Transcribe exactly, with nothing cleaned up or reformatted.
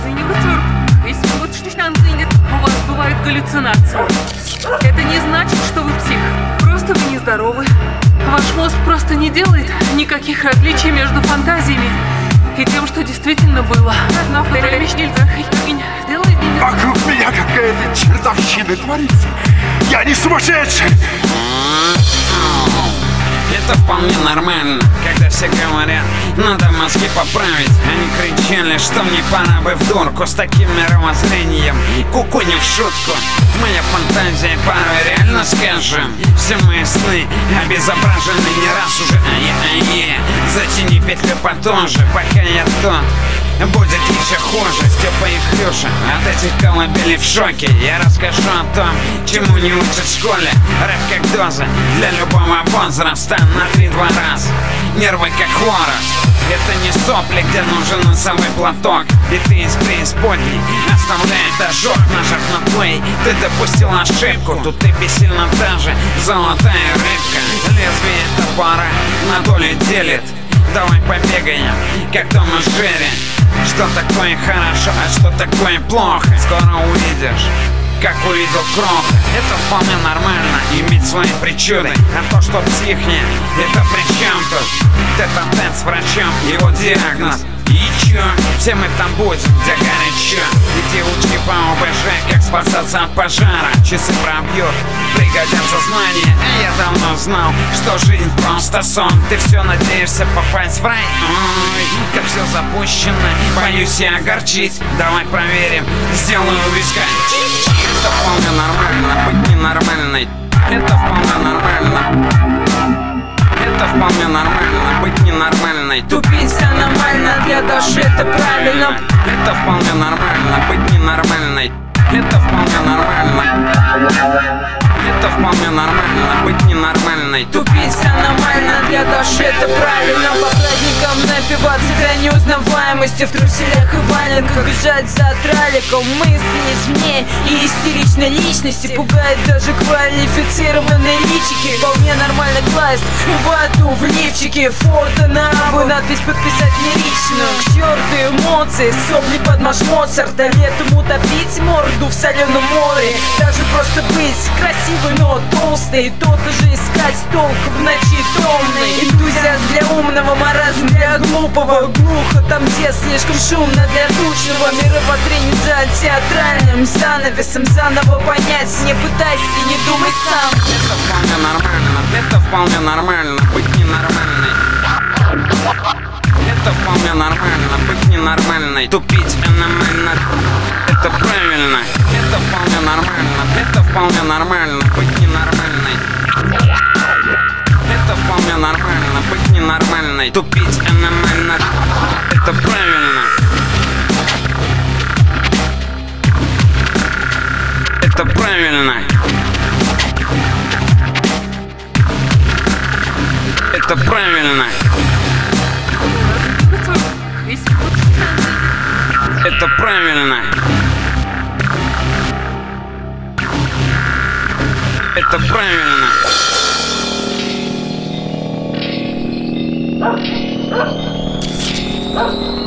У вас бывают галлюцинации. Это не значит, что вы псих. Просто вы нездоровы. Ваш мозг просто не делает никаких различий между фантазиями и тем, что действительно было. Вокруг меня какая-то чертовщина творится. Я не сумасшедший! Это вполне нормально, когда все говорят, надо мозги поправить. Они кричали, что мне пора бы в дурку с таким мировоззрением. Ку-ку, не в шутку. Моя фантазия порой реально, скажем. Все мои сны обезображены не раз уже. Ае-ае, затяни петлю потуже, пока я тот. Будет еще хуже, Степа и Хрюша от этих колыбелей в шоке. Я расскажу о том, чему не учат в школе. Рэп как доза для любого возраста на три-два раз. Нервы как хворост. Это не сопли, где нужен носовой платок. И ты из преисподней оставляет ожог. Нажав на плей, ты допустил ошибку. Тут ты бессильно даже золотая рыбка. Лезвие топора на доли делит. Давай побегаем, как Том и Джерри. Что такое хорошо, а что такое плохо, скоро увидишь, как увидел Кроха. Это вполне нормально, иметь свои причуды. А то, что псих нет, это при чем тут? Тет-а-тет с врачом, его диагноз. И чё? Все мы там будем, где горячо. И девушки по ОБЖ, как спасаться от пожара. Часы пробьют, пригодятся знания. А я давно знал, что жизнь просто сон. Ты все надеешься попасть в рай. Ой, как все запущено, боюсь я огорчить. Давай проверим, сделаю виска. Это вполне нормально, быть ненормальной. Это вполне нормально. Это вполне нормально, быть ненормальной. Тупить аномально, для души это правильно. Это вполне нормально, быть ненормальной. Это вполне нормально. Это вполне нормально, быть ненормальной. Тупить аномально, для души это правильно. По праздникам напиваться до неузнаваемости. В труселях и валенках бежать за траликом. Мысли извне и истеричной личности пугает даже квалифицированные личики. Вполне нормально класть в аду в лифчике. Фото на абу, надпись подписать не лично. К черту эмоции, сопли под наш Моцарт. А летом утопить морду в соленом море. Даже просто быть красивой, но толстой. То-то же искать толк в ночи томной. Энтузиаст для умного, маразм для глупого. Глухо там, где слишком шумно для тучного. Мировоззрение за театральным занавесом. Заново понять, не пытайся, не думай сам. Это вполне нормально, это вполне нормально, быть ненормальной. Это вполне нормально, быть ненормальной. Тупить аномально, это правильно. Это вполне нормально, это вполне нормально, быть ненормальной. Это вполне нормально, быть ненормальной. Тупить аномально, это правильно. Это правильно. Это правильно. Это правильно. Это правильно. Ah!